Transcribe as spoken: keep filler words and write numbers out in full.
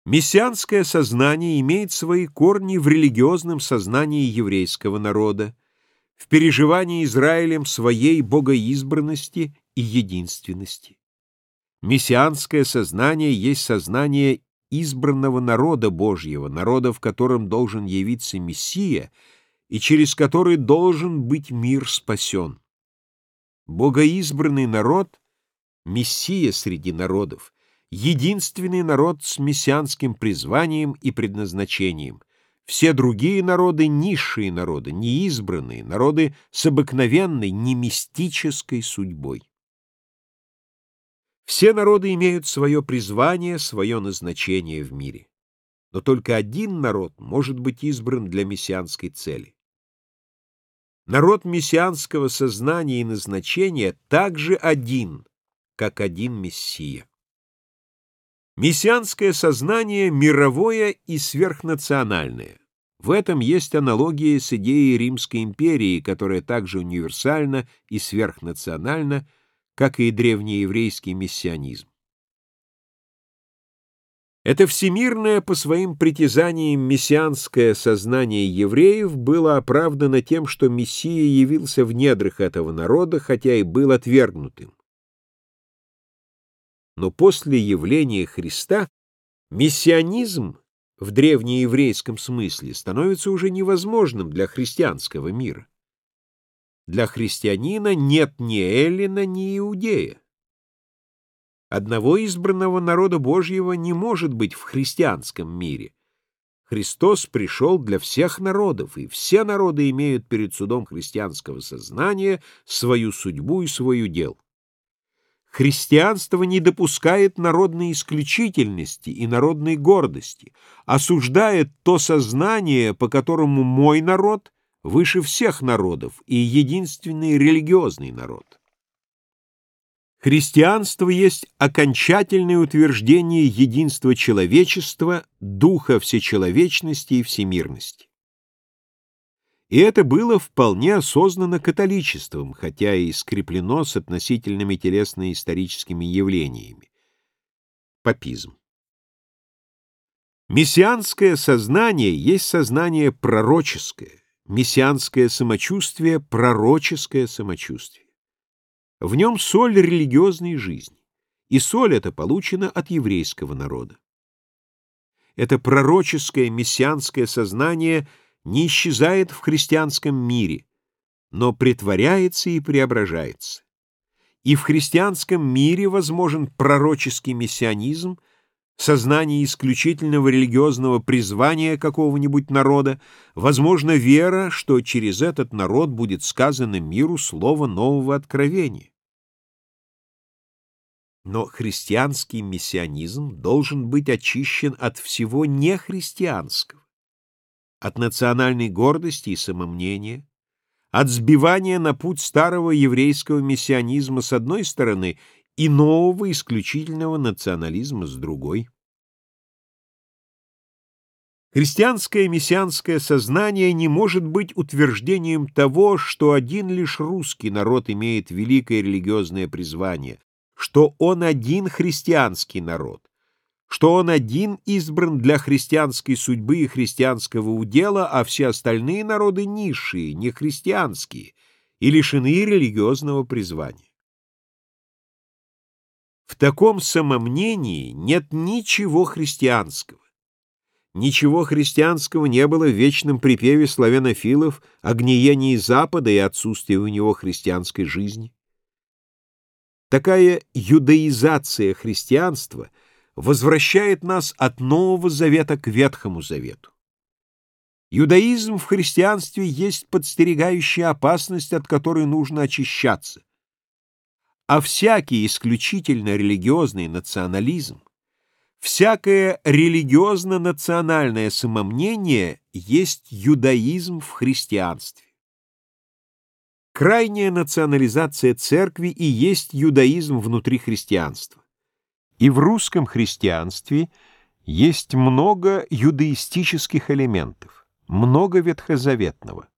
Мессианское сознание имеет свои корни в религиозном сознании еврейского народа, в переживании Израилем своей богоизбранности и единственности. Мессианское сознание есть сознание избранного народа Божьего, народа, в котором должен явиться Мессия и через который должен быть мир спасен. Богоизбранный народ — Мессия среди народов, единственный народ с мессианским призванием и предназначением. Все другие народы — низшие народы, неизбранные, народы с обыкновенной, не мистической судьбой. Все народы имеют свое призвание, свое назначение в мире. Но только один народ может быть избран для мессианской цели. Народ мессианского сознания и назначения также один, как один Мессия. Мессианское сознание мировое и сверхнациональное. В этом есть аналогия с идеей Римской империи, которая также универсальна и сверхнациональна, как и древнееврейский мессианизм. Это всемирное по своим притязаниям мессианское сознание евреев было оправдано тем, что Мессия явился в недрах этого народа, хотя и был отвергнутым. Но после явления Христа мессианизм в древнееврейском смысле становится уже невозможным для христианского мира. Для христианина нет ни эллина, ни иудея. Одного избранного народа Божьего не может быть в христианском мире. Христос пришел для всех народов, и все народы имеют перед судом христианского сознания свою судьбу и свой удел. Христианство не допускает народной исключительности и народной гордости, осуждает то сознание, по которому мой народ выше всех народов и единственный религиозный народ. Христианство есть окончательное утверждение единства человечества, духа всечеловечности и всемирности. И это было вполне осознанно католичеством, хотя и скреплено с относительными телесно-историческими явлениями. Папизм. Мессианское сознание есть сознание пророческое, мессианское самочувствие — пророческое самочувствие. В нем соль религиозной жизни, и соль эта получена от еврейского народа. Это пророческое мессианское сознание не исчезает в христианском мире, но претворяется и преображается. И в христианском мире возможен пророческий мессианизм, сознание исключительного религиозного призвания какого-нибудь народа, возможно вера, что через этот народ будет сказано миру слово нового откровения. Но христианский мессианизм должен быть очищен от всего нехристианского, от национальной гордости и самомнения, от сбивания на путь старого еврейского мессианизма с одной стороны и нового исключительного национализма с другой. Христианское мессианское сознание не может быть утверждением того, что один лишь русский народ имеет великое религиозное призвание, что он один христианский народ, что он один избран для христианской судьбы и христианского удела, а все остальные народы низшие, нехристианские и лишены религиозного призвания. В таком самомнении нет ничего христианского. Ничего христианского не было в вечном припеве славянофилов о гниении Запада и отсутствии у него христианской жизни. Такая юдаизация христианства возвращает нас от Нового Завета к Ветхому Завету. Юдаизм в христианстве есть подстерегающая опасность, от которой нужно очищаться. А всякий исключительно религиозный национализм, всякое религиозно-национальное самомнение есть юдаизм в христианстве. Крайняя национализация церкви и есть юдаизм внутри христианства. И в русском христианстве есть много юдаистических элементов, много ветхозаветного.